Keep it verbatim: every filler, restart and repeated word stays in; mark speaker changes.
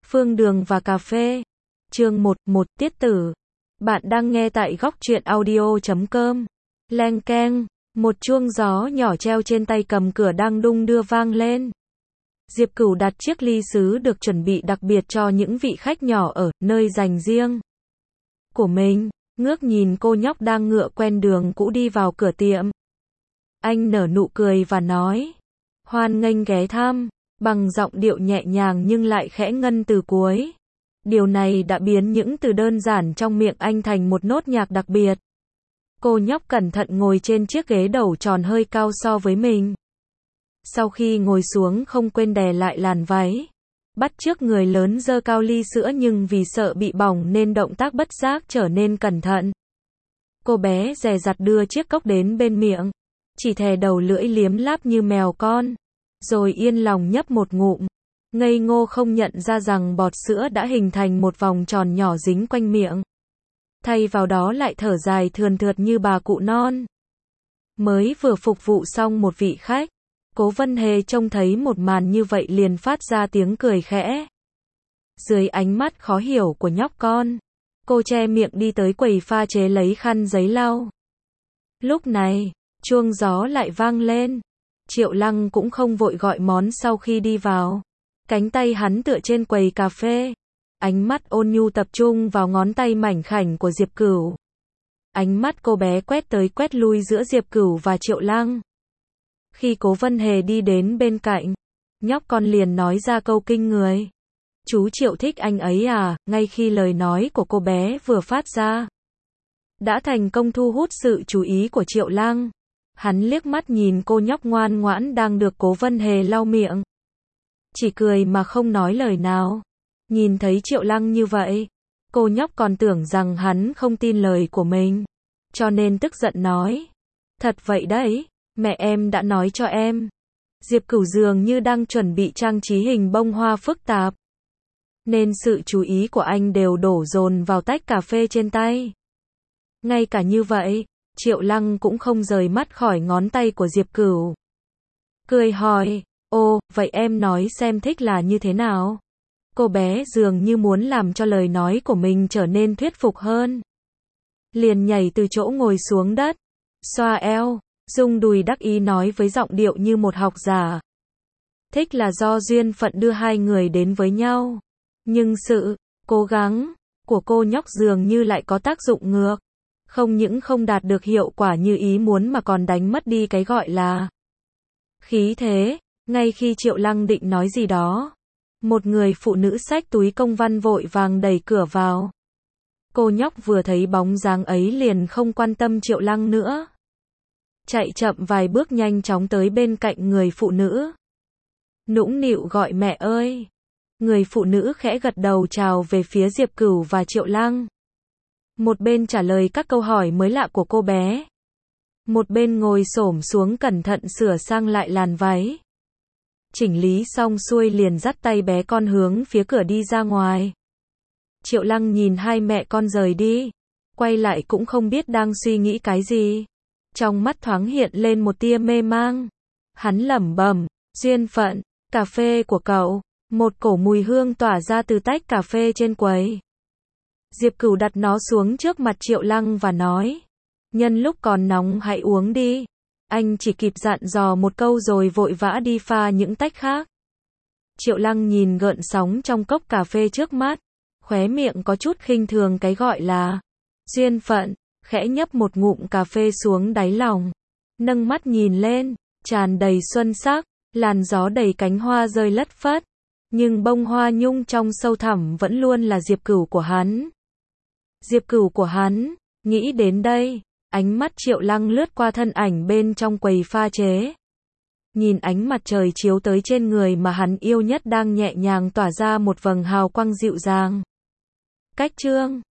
Speaker 1: Phương Đường và cà phê. Chương một, một tiết tử. Bạn đang nghe tại góc truyện audio chấm com. Leng keng, một chuông gió nhỏ treo trên tay cầm cửa đang đung đưa vang lên. Diệp Cửu đặt chiếc ly sứ được chuẩn bị đặc biệt cho những vị khách nhỏ ở nơi dành riêng của mình, ngước nhìn cô nhóc đang ngựa quen đường cũ đi vào cửa tiệm. Anh nở nụ cười và nói, hoan nghênh ghé thăm, bằng giọng điệu nhẹ nhàng nhưng lại khẽ ngân từ cuối. Điều này đã biến những từ đơn giản trong miệng anh thành một nốt nhạc đặc biệt. Cô nhóc cẩn thận ngồi trên chiếc ghế đầu tròn hơi cao so với mình. Sau khi ngồi xuống không quên đè lại làn váy, bắt chước người lớn giơ cao ly sữa nhưng vì sợ bị bỏng nên động tác bất giác trở nên cẩn thận. Cô bé dè dặt đưa chiếc cốc đến bên miệng, chỉ thè đầu lưỡi liếm láp như mèo con, rồi yên lòng nhấp một ngụm, ngây ngô không nhận ra rằng bọt sữa đã hình thành một vòng tròn nhỏ dính quanh miệng. Thay vào đó lại thở dài thườn thượt như bà cụ non. Mới vừa phục vụ xong một vị khách, Cố Vân Hề trông thấy một màn như vậy liền phát ra tiếng cười khẽ. Dưới ánh mắt khó hiểu của nhóc con, cô che miệng đi tới quầy pha chế lấy khăn giấy lau. Lúc này, chuông gió lại vang lên. Triệu Lăng cũng không vội gọi món sau khi đi vào. Cánh tay hắn tựa trên quầy cà phê. Ánh mắt ôn nhu tập trung vào ngón tay mảnh khảnh của Diệp Cửu. Ánh mắt cô bé quét tới quét lui giữa Diệp Cửu và Triệu Lăng. Khi Cố Vân Hề đi đến bên cạnh, nhóc con liền nói ra câu kinh người. Chú Triệu thích anh ấy à, ngay khi lời nói của cô bé vừa phát ra, đã thành công thu hút sự chú ý của Triệu Lăng. Hắn liếc mắt nhìn cô nhóc ngoan ngoãn đang được Cố Vân Hề lau miệng, chỉ cười mà không nói lời nào. Nhìn thấy Triệu Lăng như vậy, cô nhóc còn tưởng rằng hắn không tin lời của mình, cho nên tức giận nói, thật vậy đấy, mẹ em đã nói cho em. Diệp Cửu dường như đang chuẩn bị trang trí hình bông hoa phức tạp, nên sự chú ý của anh đều đổ dồn vào tách cà phê trên tay. Ngay cả như vậy, Triệu Lăng cũng không rời mắt khỏi ngón tay của Diệp Cửu. Cười hỏi, ô, vậy em nói xem thích là như thế nào? Cô bé dường như muốn làm cho lời nói của mình trở nên thuyết phục hơn. Liền nhảy từ chỗ ngồi xuống đất, xoa eo, rung đùi đắc ý nói với giọng điệu như một học giả. Thích là do duyên phận đưa hai người đến với nhau. Nhưng sự cố gắng của cô nhóc dường như lại có tác dụng ngược. Không những không đạt được hiệu quả như ý muốn mà còn đánh mất đi cái gọi là khí thế. Ngay khi Triệu Lăng định nói gì đó, một người phụ nữ xách túi công văn vội vàng đẩy cửa vào. Cô nhóc vừa thấy bóng dáng ấy liền không quan tâm Triệu Lăng nữa. Chạy chậm vài bước nhanh chóng tới bên cạnh người phụ nữ. Nũng nịu gọi mẹ ơi. Người phụ nữ khẽ gật đầu chào về phía Diệp Cửu và Triệu Lăng. Một bên trả lời các câu hỏi mới lạ của cô bé, một bên ngồi xổm xuống cẩn thận sửa sang lại làn váy. Chỉnh lý xong xuôi liền dắt tay bé con hướng phía cửa đi ra ngoài. Triệu Lăng nhìn hai mẹ con rời đi, quay lại cũng không biết đang suy nghĩ cái gì. Trong mắt thoáng hiện lên một tia mê mang. Hắn lẩm bẩm, duyên phận, cà phê của cậu. Một cổ mùi hương tỏa ra từ tách cà phê trên quầy. Diệp Cửu đặt nó xuống trước mặt Triệu Lăng và nói, nhân lúc còn nóng hãy uống đi. Anh chỉ kịp dặn dò một câu rồi vội vã đi pha những tách khác. Triệu Lăng nhìn gợn sóng trong cốc cà phê trước mắt, khóe miệng có chút khinh thường cái gọi là duyên phận, khẽ nhấp một ngụm cà phê xuống đáy lòng, nâng mắt nhìn lên, tràn đầy xuân sắc, làn gió đầy cánh hoa rơi lất phất, nhưng bông hoa nhung trong sâu thẳm vẫn luôn là Diệp Cửu của hắn. Diệp Cửu của hắn, nghĩ đến đây, ánh mắt Triệu Lăng lướt qua thân ảnh bên trong quầy pha chế. Nhìn ánh mặt trời chiếu tới trên người mà hắn yêu nhất đang nhẹ nhàng tỏa ra một vầng hào quang dịu dàng. Cách chương